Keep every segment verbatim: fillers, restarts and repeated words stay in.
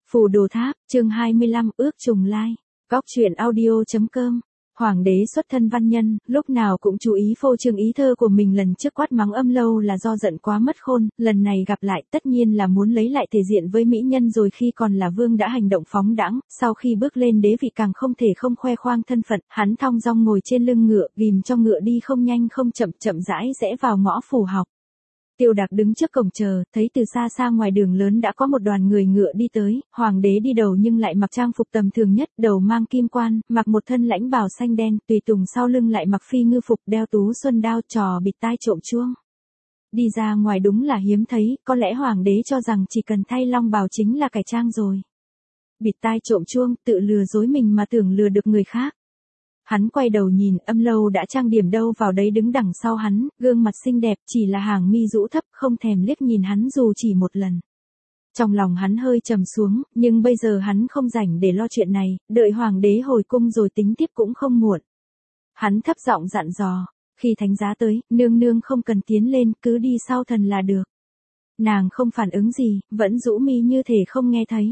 Phù Đồ Tháp, chương hai mươi lăm, ước trùng lai. Góc truyện audio.com. Hoàng đế xuất thân văn nhân, lúc nào cũng chú ý phô trương ý thơ của mình. Lần trước quát mắng Âm Lâu là do giận quá mất khôn, lần này gặp lại tất nhiên là muốn lấy lại thể diện với mỹ nhân rồi. Khi còn là vương đã hành động phóng đãng, sau khi bước lên đế vị càng không thể không khoe khoang thân phận. Hắn thong dong ngồi trên lưng ngựa, ghim cho ngựa đi không nhanh không chậm, chậm rãi rẽ vào ngõ phủ học. Tiêu Đạc đứng trước cổng chờ, thấy từ xa xa ngoài đường lớn đã có một đoàn người ngựa đi tới. Hoàng đế đi đầu nhưng lại mặc trang phục tầm thường nhất, đầu mang kim quan, mặc một thân lãnh bào xanh đen, tùy tùng sau lưng lại mặc phi ngư phục, đeo tú xuân đao, trò bịt tai trộm chuông. Đi ra ngoài đúng là hiếm thấy, có lẽ hoàng đế cho rằng chỉ cần thay long bào chính là cải trang rồi. Bịt tai trộm chuông, tự lừa dối mình mà tưởng lừa được người khác. Hắn quay đầu nhìn, Âm Lâu đã trang điểm đâu vào đấy đứng đằng sau hắn, gương mặt xinh đẹp, chỉ là hàng mi rũ thấp, không thèm liếc nhìn hắn dù chỉ một lần. Trong lòng hắn hơi trầm xuống, nhưng bây giờ hắn không rảnh để lo chuyện này, đợi hoàng đế hồi cung rồi tính tiếp cũng không muộn. Hắn thấp giọng dặn dò, khi thánh giá tới, nương nương không cần tiến lên, cứ đi sau thần là được. Nàng không phản ứng gì, vẫn rũ mi như thể không nghe thấy.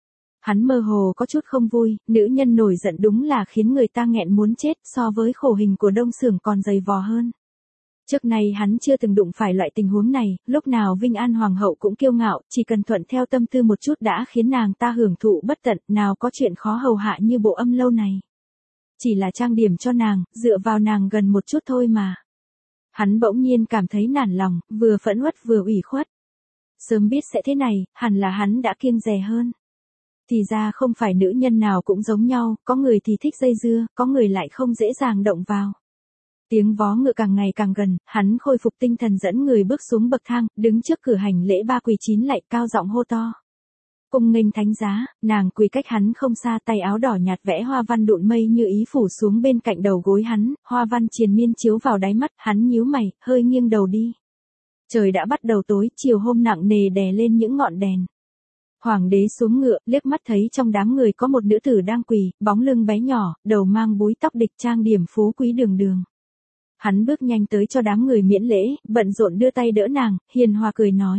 Hắn mơ hồ có chút không vui, nữ nhân nổi giận đúng là khiến người ta nghẹn muốn chết, so với khổ hình của Đông Xưởng còn dày vò hơn. Trước nay hắn chưa từng đụng phải loại tình huống này, lúc nào Vinh An Hoàng hậu cũng kiêu ngạo, chỉ cần thuận theo tâm tư một chút đã khiến nàng ta hưởng thụ bất tận, nào có chuyện khó hầu hạ như bộ Âm Lâu này. Chỉ là trang điểm cho nàng, dựa vào nàng gần một chút thôi mà. Hắn bỗng nhiên cảm thấy nản lòng, vừa phẫn uất vừa ủy khuất. Sớm biết sẽ thế này, hẳn là hắn đã kiêng dè hơn. Thì ra không phải nữ nhân nào cũng giống nhau, có người thì thích dây dưa, có người lại không dễ dàng động vào. Tiếng vó ngựa càng ngày càng gần, hắn khôi phục tinh thần dẫn người bước xuống bậc thang, đứng trước cửa hành lễ ba quỳ chín lạy, cao giọng hô to. Cung nghênh thánh giá, nàng quỳ cách hắn không xa, tay áo đỏ nhạt vẽ hoa văn đụn mây như ý phủ xuống bên cạnh đầu gối hắn, hoa văn triền miên chiếu vào đáy mắt, hắn nhíu mày, hơi nghiêng đầu đi. Trời đã bắt đầu tối, chiều hôm nặng nề đè lên những ngọn đèn. Hoàng đế xuống ngựa, liếc mắt thấy trong đám người có một nữ tử đang quỳ, bóng lưng bé nhỏ, đầu mang búi tóc địch trang điểm phú quý đường đường. Hắn bước nhanh tới cho đám người miễn lễ, bận rộn đưa tay đỡ nàng, hiền hòa cười nói.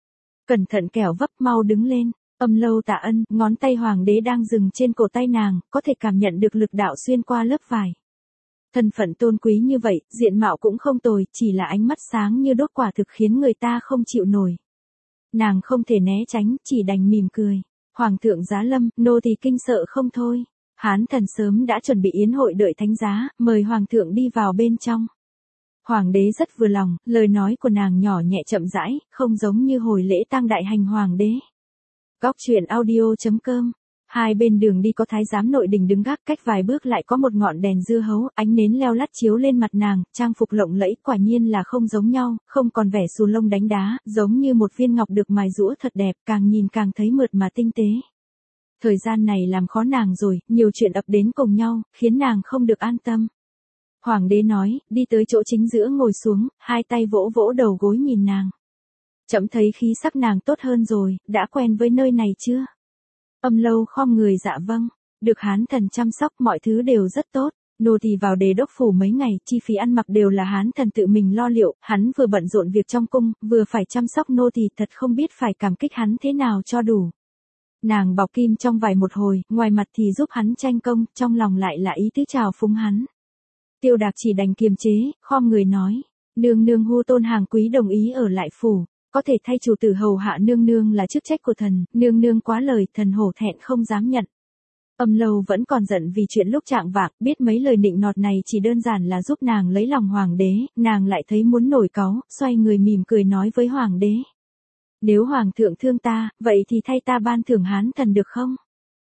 Cẩn thận kẻo vấp, mau đứng lên. Âm Lâu tạ ân, ngón tay hoàng đế đang dừng trên cổ tay nàng, có thể cảm nhận được lực đạo xuyên qua lớp vải. Thân phận tôn quý như vậy, diện mạo cũng không tồi, chỉ là ánh mắt sáng như đốt quả thực khiến người ta không chịu nổi. Nàng không thể né tránh, chỉ đành mỉm cười. Hoàng thượng giá lâm, nô tỳ kinh sợ không thôi. Hán thần sớm đã chuẩn bị yến hội đợi thánh giá, mời hoàng thượng đi vào bên trong. Hoàng đế rất vừa lòng, lời nói của nàng nhỏ nhẹ chậm rãi, không giống như hồi lễ tang đại hành hoàng đế. Góc truyện audio.com. Hai bên đường đi có thái giám nội đình đứng gác, cách vài bước lại có một ngọn đèn dưa hấu, ánh nến leo lắt chiếu lên mặt nàng, trang phục lộng lẫy, quả nhiên là không giống nhau, không còn vẻ xù lông đánh đá, giống như một viên ngọc được mài giũa thật đẹp, càng nhìn càng thấy mượt mà tinh tế. Thời gian này làm khó nàng rồi, nhiều chuyện ập đến cùng nhau, khiến nàng không được an tâm. Hoàng đế nói, đi tới chỗ chính giữa ngồi xuống, hai tay vỗ vỗ đầu gối nhìn nàng. Chậm thấy khí sắc nàng tốt hơn rồi, đã quen với nơi này chưa? Âm Lâu khom người dạ vâng, được hán thần chăm sóc mọi thứ đều rất tốt, nô tỳ vào đề đốc phủ mấy ngày, chi phí ăn mặc đều là hán thần tự mình lo liệu, hắn vừa bận rộn việc trong cung, vừa phải chăm sóc nô tỳ, thật không biết phải cảm kích hắn thế nào cho đủ. Nàng bọc kim trong vài một hồi, ngoài mặt thì giúp hắn tranh công, trong lòng lại là ý tứ chào phúng hắn. Tiêu Đạc chỉ đành kiềm chế, khom người nói, nương nương hu tôn hàng quý đồng ý ở lại phủ. Có thể thay chủ tử hầu hạ nương nương là chức trách của thần, nương nương quá lời, thần hổ thẹn không dám nhận. Âm Lâu vẫn còn giận vì chuyện lúc trạng vạng, biết mấy lời nịnh nọt này chỉ đơn giản là giúp nàng lấy lòng hoàng đế, nàng lại thấy muốn nổi cáu, xoay người mỉm cười nói với hoàng đế. Nếu hoàng thượng thương ta, vậy thì thay ta ban thưởng hán thần được không?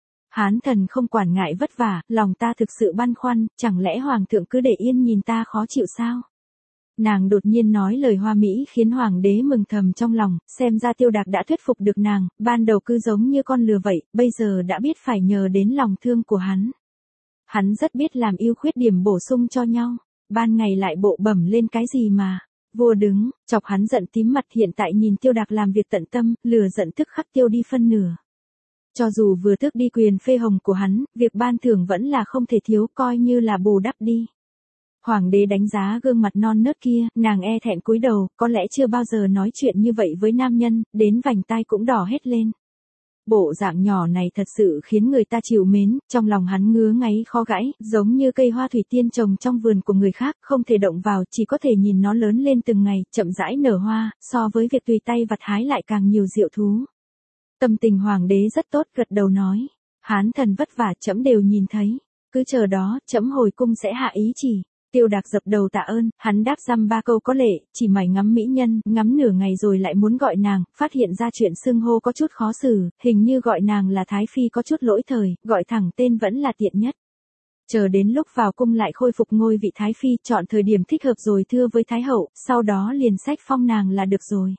Hán thần không quản ngại vất vả, lòng ta thực sự băn khoăn, chẳng lẽ hoàng thượng cứ để yên nhìn ta khó chịu sao? Nàng đột nhiên nói lời hoa mỹ khiến hoàng đế mừng thầm trong lòng, xem ra Tiêu Đạc đã thuyết phục được nàng, ban đầu cứ giống như con lừa vậy, bây giờ đã biết phải nhờ đến lòng thương của hắn. Hắn rất biết làm ưu khuyết điểm bổ sung cho nhau, ban ngày lại bộ bẩm lên cái gì mà. Vua đứng, chọc hắn giận tím mặt, hiện tại nhìn Tiêu Đạc làm việc tận tâm, lừa giận tức khắc tiêu đi phân nửa. Cho dù vừa tước đi quyền phê hồng của hắn, việc ban thưởng vẫn là không thể thiếu, coi như là bù đắp đi. Hoàng đế đánh giá gương mặt non nớt kia, nàng e thẹn cúi đầu, có lẽ chưa bao giờ nói chuyện như vậy với nam nhân, đến vành tai cũng đỏ hết lên. Bộ dạng nhỏ này thật sự khiến người ta chịu mến, trong lòng hắn ngứa ngáy khó gãy, giống như cây hoa thủy tiên trồng trong vườn của người khác, không thể động vào, chỉ có thể nhìn nó lớn lên từng ngày, chậm rãi nở hoa, so với việc tùy tay vặt hái lại càng nhiều diệu thú. Tâm tình hoàng đế rất tốt, gật đầu nói, Hán thần vất vả, trẫm đều nhìn thấy, cứ chờ đó, trẫm hồi cung sẽ hạ ý chỉ. Tiêu Đạc dập đầu tạ ơn, hắn đáp dăm ba câu có lệ, chỉ mải ngắm mỹ nhân, ngắm nửa ngày rồi lại muốn gọi nàng, phát hiện ra chuyện xưng hô có chút khó xử, hình như gọi nàng là Thái Phi có chút lỗi thời, gọi thẳng tên vẫn là tiện nhất. Chờ đến lúc vào cung lại khôi phục ngôi vị Thái Phi, chọn thời điểm thích hợp rồi thưa với Thái Hậu, sau đó liền sách phong nàng là được rồi.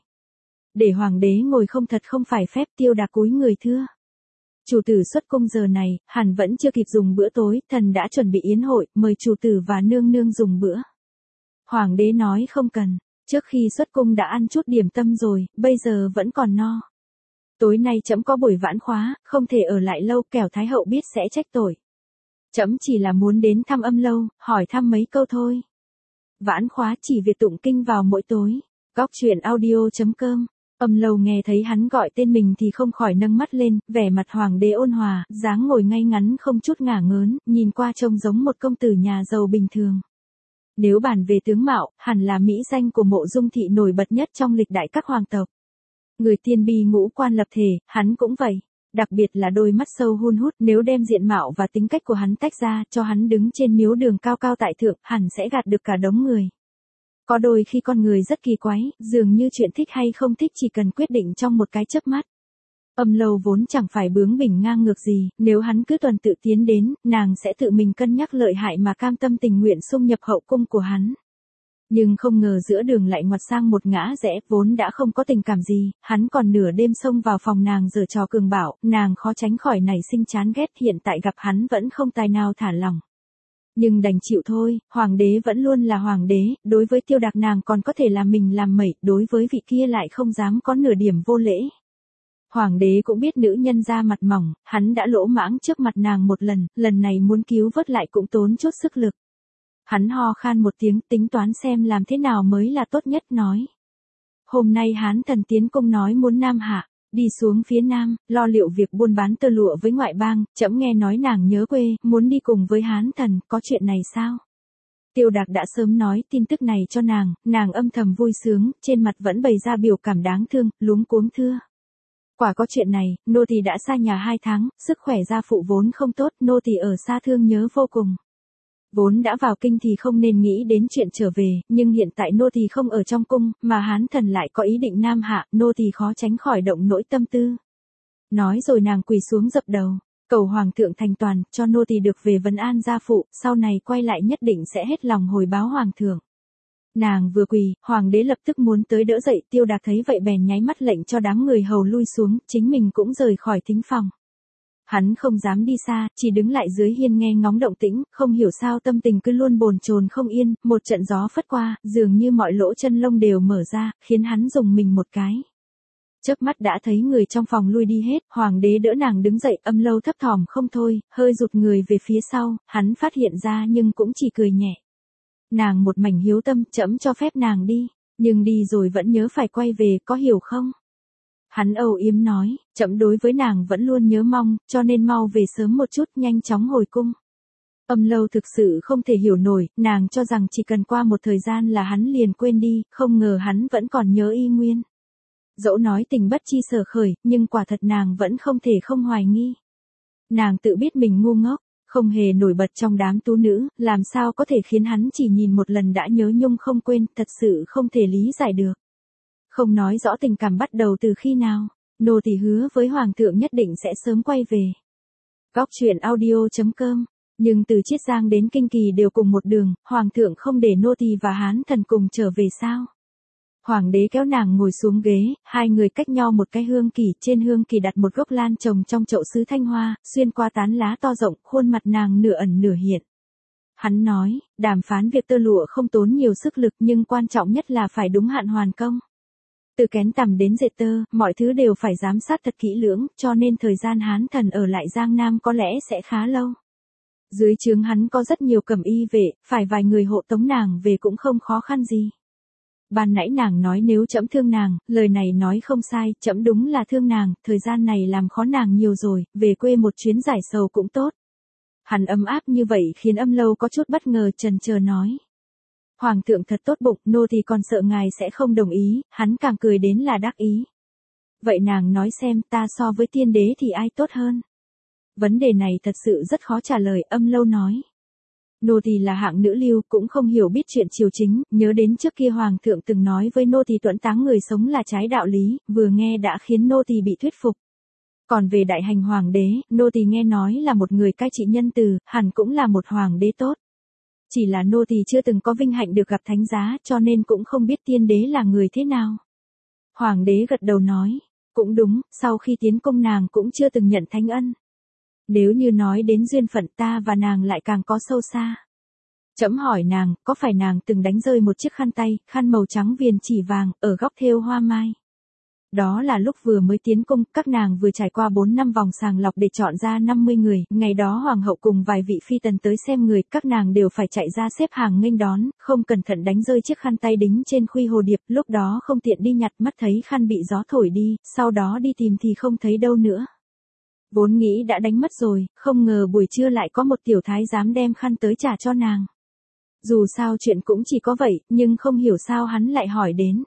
Để hoàng đế ngồi không thật không phải phép. Tiêu Đạc cúi người thưa. Chủ tử xuất cung giờ này, hẳn vẫn chưa kịp dùng bữa tối, thần đã chuẩn bị yến hội, mời chủ tử và nương nương dùng bữa. Hoàng đế nói không cần, trước khi xuất cung đã ăn chút điểm tâm rồi, bây giờ vẫn còn no. Tối nay trẫm có buổi vãn khóa, không thể ở lại lâu, kẻo Thái Hậu biết sẽ trách tội. Trẫm chỉ là muốn đến thăm Âm Lâu, hỏi thăm mấy câu thôi. Vãn khóa chỉ việc tụng kinh vào mỗi tối. Góc truyện audio chấm com. Âm Lâu nghe thấy hắn gọi tên mình thì không khỏi nâng mắt lên, vẻ mặt hoàng đế ôn hòa, dáng ngồi ngay ngắn không chút ngả ngớn, nhìn qua trông giống một công tử nhà giàu bình thường. Nếu bàn về tướng mạo, hẳn là mỹ danh của Mộ Dung thị nổi bật nhất trong lịch đại các hoàng tộc. Người tiên bi ngũ quan lập thể, hắn cũng vậy. Đặc biệt là đôi mắt sâu hun hút, nếu đem diện mạo và tính cách của hắn tách ra, cho hắn đứng trên miếu đường cao cao tại thượng, hẳn sẽ gạt được cả đống người. Có đôi khi con người rất kỳ quái, dường như chuyện thích hay không thích chỉ cần quyết định trong một cái chớp mắt. Âm Lâu vốn chẳng phải bướng bỉnh ngang ngược gì, nếu hắn cứ tuần tự tiến đến, nàng sẽ tự mình cân nhắc lợi hại mà cam tâm tình nguyện xung nhập hậu cung của hắn. Nhưng không ngờ giữa đường lại ngoặt sang một ngã rẽ, vốn đã không có tình cảm gì, hắn còn nửa đêm xông vào phòng nàng giở trò cường bạo, nàng khó tránh khỏi nảy sinh chán ghét, hiện tại gặp hắn vẫn không tài nào thả lỏng. Nhưng đành chịu thôi, hoàng đế vẫn luôn là hoàng đế, đối với Tiêu Đạc nàng còn có thể làm mình làm mẩy, đối với vị kia lại không dám có nửa điểm vô lễ. Hoàng đế cũng biết nữ nhân da mặt mỏng, hắn đã lỗ mãng trước mặt nàng một lần, lần này muốn cứu vớt lại cũng tốn chút sức lực. Hắn ho khan một tiếng, tính toán xem làm thế nào mới là tốt nhất, nói. Hôm nay Hán thần tiến cung nói muốn Nam Hạ, đi xuống phía Nam, lo liệu việc buôn bán tơ lụa với ngoại bang, trẫm nghe nói nàng nhớ quê, muốn đi cùng với Hán thần, có chuyện này sao? Tiêu Đạc đã sớm nói tin tức này cho nàng, nàng âm thầm vui sướng, trên mặt vẫn bày ra biểu cảm đáng thương, luống cuống thưa. Quả có chuyện này, nô tỳ đã xa nhà hai tháng, sức khỏe gia phụ vốn không tốt, nô tỳ ở xa thương nhớ vô cùng. Vốn đã vào kinh thì không nên nghĩ đến chuyện trở về, nhưng hiện tại nô tỳ không ở trong cung, mà Hán thần lại có ý định Nam Hạ, nô tỳ khó tránh khỏi động nỗi tâm tư. Nói rồi nàng quỳ xuống dập đầu, cầu hoàng thượng thành toàn, cho nô tỳ được về vấn an gia phụ, sau này quay lại nhất định sẽ hết lòng hồi báo hoàng thượng. Nàng vừa quỳ, hoàng đế lập tức muốn tới đỡ dậy, Tiêu Đạc thấy vậy bèn nháy mắt lệnh cho đám người hầu lui xuống, chính mình cũng rời khỏi thính phòng. Hắn không dám đi xa, chỉ đứng lại dưới hiên nghe ngóng động tĩnh, không hiểu sao tâm tình cứ luôn bồn chồn không yên, một trận gió phất qua, dường như mọi lỗ chân lông đều mở ra, khiến hắn rùng mình một cái. Chớp mắt đã thấy người trong phòng lui đi hết, hoàng đế đỡ nàng đứng dậy, Âm Lâu thấp thỏm không thôi, hơi rụt người về phía sau, hắn phát hiện ra nhưng cũng chỉ cười nhẹ. Nàng một mảnh hiếu tâm, trẫm cho phép nàng đi, nhưng đi rồi vẫn nhớ phải quay về, có hiểu không? Hắn âu yếm nói, trẫm đối với nàng vẫn luôn nhớ mong, cho nên mau về sớm một chút, nhanh chóng hồi cung. Âm Lâu thực sự không thể hiểu nổi, nàng cho rằng chỉ cần qua một thời gian là hắn liền quên đi, không ngờ hắn vẫn còn nhớ y nguyên. Dẫu nói tình bất chi sở khởi, nhưng quả thật nàng vẫn không thể không hoài nghi. Nàng tự biết mình ngu ngốc, không hề nổi bật trong đám tú nữ, làm sao có thể khiến hắn chỉ nhìn một lần đã nhớ nhung không quên, thật sự không thể lý giải được. Không nói rõ tình cảm bắt đầu từ khi nào, nô tỳ hứa với hoàng thượng nhất định sẽ sớm quay về. Góc truyện audio chấm com. Nhưng từ Chiết Giang đến Kinh Kỳ đều cùng một đường, hoàng thượng không để nô tỳ và Hán thần cùng trở về sao? Hoàng đế kéo nàng ngồi xuống ghế, hai người cách nhau một cái hương kỳ, trên hương kỳ đặt một gốc lan trồng trong chậu sứ thanh hoa, xuyên qua tán lá to rộng, khuôn mặt nàng nửa ẩn nửa hiện. Hắn nói, đàm phán việc tơ lụa không tốn nhiều sức lực nhưng quan trọng nhất là phải đúng hạn hoàn công. Từ kén tằm đến dệt tơ, mọi thứ đều phải giám sát thật kỹ lưỡng, cho nên thời gian Hán thần ở lại Giang Nam có lẽ sẽ khá lâu. Dưới trướng hắn có rất nhiều cẩm y vệ, phải vài người hộ tống nàng về cũng không khó khăn gì. Ban nãy nàng nói nếu trẫm thương nàng, lời này nói không sai, trẫm đúng là thương nàng, thời gian này làm khó nàng nhiều rồi, về quê một chuyến giải sầu cũng tốt. Hắn ấm áp như vậy khiến Âm Lâu có chút bất ngờ, chần chờ nói. Hoàng thượng thật tốt bụng, nô thì còn sợ ngài sẽ không đồng ý, hắn càng cười đến là đắc ý. Vậy nàng nói xem, ta so với tiên đế thì ai tốt hơn? Vấn đề này thật sự rất khó trả lời, Âm Lâu nói. Nô tỳ là hạng nữ lưu, cũng không hiểu biết chuyện triều chính, nhớ đến trước kia hoàng thượng từng nói với nô tỳ tuẫn táng người sống là trái đạo lý, vừa nghe đã khiến nô tỳ bị thuyết phục. Còn về đại hành hoàng đế, nô tỳ nghe nói là một người cai trị nhân từ, hẳn cũng là một hoàng đế tốt. Chỉ là nô tỳ chưa từng có vinh hạnh được gặp thánh giá, cho nên cũng không biết tiên đế là người thế nào. Hoàng đế gật đầu nói, cũng đúng, sau khi tiến cung nàng cũng chưa từng nhận thánh ân. Nếu như nói đến duyên phận, ta và nàng lại càng có sâu xa. Trẫm hỏi nàng, có phải nàng từng đánh rơi một chiếc khăn tay, khăn màu trắng viền chỉ vàng, ở góc thêu hoa mai? Đó là lúc vừa mới tiến cung, các nàng vừa trải qua bốn năm vòng sàng lọc để chọn ra năm mươi người, ngày đó hoàng hậu cùng vài vị phi tần tới xem người, các nàng đều phải chạy ra xếp hàng nghênh đón, không cẩn thận đánh rơi chiếc khăn tay đính trên khuy hồ điệp, lúc đó không tiện đi nhặt, mắt thấy khăn bị gió thổi đi, sau đó đi tìm thì không thấy đâu nữa. Vốn nghĩ đã đánh mất rồi, không ngờ buổi trưa lại có một tiểu thái giám đem khăn tới trả cho nàng. Dù sao chuyện cũng chỉ có vậy, nhưng không hiểu sao hắn lại hỏi đến.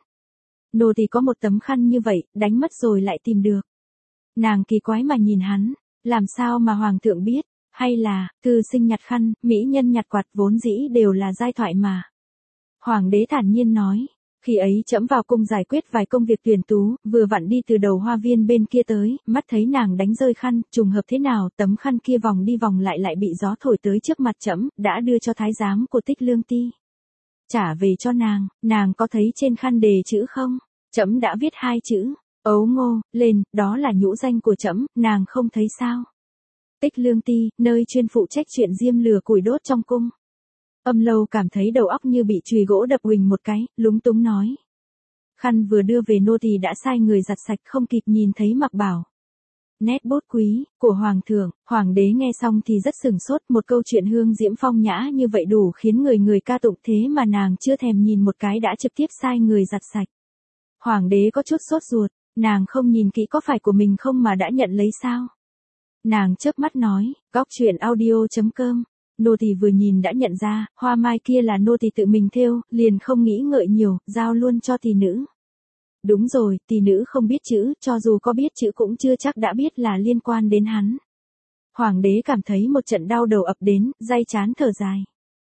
Nô thì có một tấm khăn như vậy, đánh mất rồi lại tìm được. Nàng kỳ quái mà nhìn hắn, làm sao mà hoàng thượng biết, hay là, thư sinh nhặt khăn, mỹ nhân nhặt quạt vốn dĩ đều là giai thoại mà. Hoàng đế thản nhiên nói, khi ấy trẫm vào cung giải quyết vài công việc tuyển tú, vừa vặn đi từ đầu hoa viên bên kia tới, mắt thấy nàng đánh rơi khăn, trùng hợp thế nào, tấm khăn kia vòng đi vòng lại lại bị gió thổi tới trước mặt trẫm, đã đưa cho thái giám của Tích Lương Ti. Trả về cho nàng, nàng có thấy trên khăn đề chữ không? Trẫm đã viết hai chữ, ấu ngô, lên, đó là nhũ danh của trẫm, nàng không thấy sao? Tích Lương Ti, nơi chuyên phụ trách chuyện diêm lửa củi đốt trong cung. Âm Lâu cảm thấy đầu óc như bị chùy gỗ đập huỳnh một cái, lúng túng nói. Khăn vừa đưa về nô tỳ đã sai người giặt sạch, không kịp nhìn thấy mặc bảo. Nét bút quý, của hoàng thượng, hoàng đế nghe xong thì rất sửng sốt, một câu chuyện hương diễm phong nhã như vậy đủ khiến người người ca tụng, thế mà nàng chưa thèm nhìn một cái đã trực tiếp sai người giặt sạch. Hoàng đế có chút sốt ruột, nàng không nhìn kỹ có phải của mình không mà đã nhận lấy sao? Nàng chớp mắt nói, góc truyện audio chấm com. Nô tỳ vừa nhìn đã nhận ra, hoa mai kia là nô tỳ tự mình thêu, liền không nghĩ ngợi nhiều, giao luôn cho tỷ nữ. Đúng rồi, tỷ nữ không biết chữ, cho dù có biết chữ cũng chưa chắc đã biết là liên quan đến hắn. Hoàng đế cảm thấy một trận đau đầu ập đến, day chán thở dài.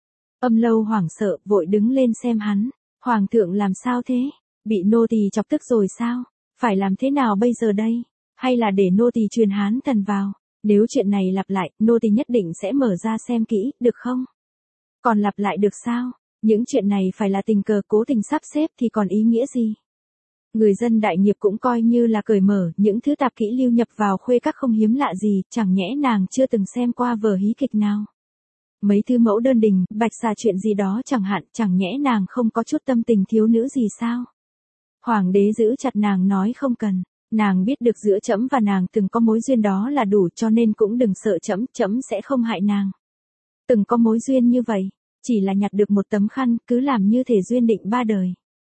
Âm Lâu hoảng sợ, vội đứng lên xem hắn. Hoàng thượng làm sao thế? Bị nô tỳ chọc tức rồi sao? Phải làm thế nào bây giờ đây? Hay là để nô tỳ truyền hán thần vào? Nếu chuyện này lặp lại, nô tỳ nhất định sẽ mở ra xem kỹ, được không? Còn lặp lại được sao? Những chuyện này phải là tình cờ cố tình sắp xếp thì còn ý nghĩa gì? Người dân đại nghiệp cũng coi như là cởi mở, những thứ tạp kỹ lưu nhập vào khuê các không hiếm lạ gì, chẳng nhẽ nàng chưa từng xem qua vở hí kịch nào. Mấy thư mẫu đơn đình, bạch xà chuyện gì đó chẳng hạn, chẳng nhẽ nàng không có chút tâm tình thiếu nữ gì sao? Hoàng đế giữ chặt nàng nói không cần. Nàng biết được giữa trẫm và nàng từng có mối duyên đó là đủ, cho nên cũng đừng sợ trẫm, trẫm sẽ không hại nàng. Từng có mối duyên như vậy, chỉ là nhặt được một tấm khăn, cứ làm như thể duyên định ba đời.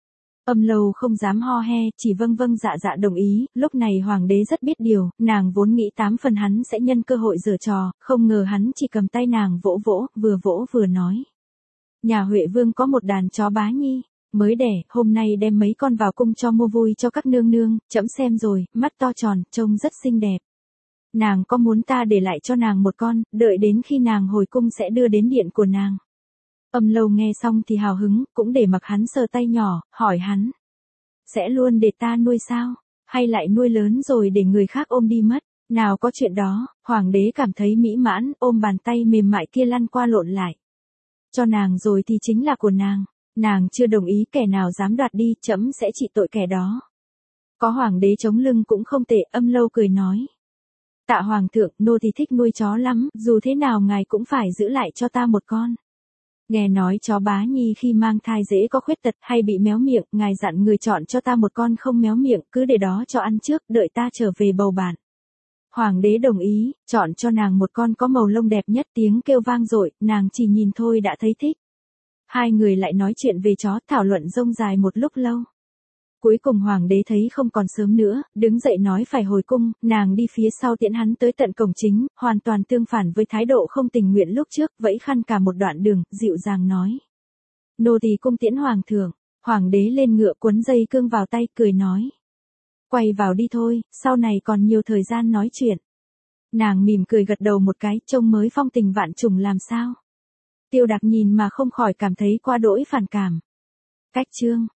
Âm Lâu không dám ho he, chỉ vâng vâng dạ dạ đồng ý, lúc này hoàng đế rất biết điều, nàng vốn nghĩ tám phần hắn sẽ nhân cơ hội giở trò, không ngờ hắn chỉ cầm tay nàng vỗ vỗ, vừa vỗ vừa nói. Nhà Huệ Vương có một đàn chó Bá Nhi. Mới đẻ, hôm nay đem mấy con vào cung cho mua vui cho các nương nương, trẫm xem rồi, mắt to tròn, trông rất xinh đẹp. Nàng có muốn ta để lại cho nàng một con, đợi đến khi nàng hồi cung sẽ đưa đến điện của nàng. Âm Lâu nghe xong thì hào hứng, cũng để mặc hắn sờ tay nhỏ, hỏi hắn. Sẽ luôn để ta nuôi sao? Hay lại nuôi lớn rồi để người khác ôm đi mất? Nào có chuyện đó, hoàng đế cảm thấy mỹ mãn, ôm bàn tay mềm mại kia lăn qua lộn lại. Cho nàng rồi thì chính là của nàng. Nàng chưa đồng ý, kẻ nào dám đoạt đi, trẫm sẽ trị tội kẻ đó. Có hoàng đế chống lưng cũng không tệ, Âm Lâu cười nói. Tạ hoàng thượng, nô thì thích nuôi chó lắm, dù thế nào ngài cũng phải giữ lại cho ta một con. Nghe nói chó Bá Nhi khi mang thai dễ có khuyết tật hay bị méo miệng, ngài dặn người chọn cho ta một con không méo miệng, cứ để đó cho ăn trước, đợi ta trở về bầu bạn. Hoàng đế đồng ý, chọn cho nàng một con có màu lông đẹp nhất, tiếng kêu vang dội, nàng chỉ nhìn thôi đã thấy thích. Hai người lại nói chuyện về chó, thảo luận rông dài một lúc lâu. Cuối cùng hoàng đế thấy không còn sớm nữa, đứng dậy nói phải hồi cung, nàng đi phía sau tiễn hắn tới tận cổng chính, hoàn toàn tương phản với thái độ không tình nguyện lúc trước, vẫy khăn cả một đoạn đường, dịu dàng nói. Nô tỳ cung tiễn hoàng thượng. Hoàng đế lên ngựa cuốn dây cương vào tay, cười nói. Quay vào đi thôi, sau này còn nhiều thời gian nói chuyện. Nàng mỉm cười gật đầu một cái, trông mới phong tình vạn trùng làm sao. Tiêu Đạc nhìn mà không khỏi cảm thấy quá đỗi phản cảm. Cách chương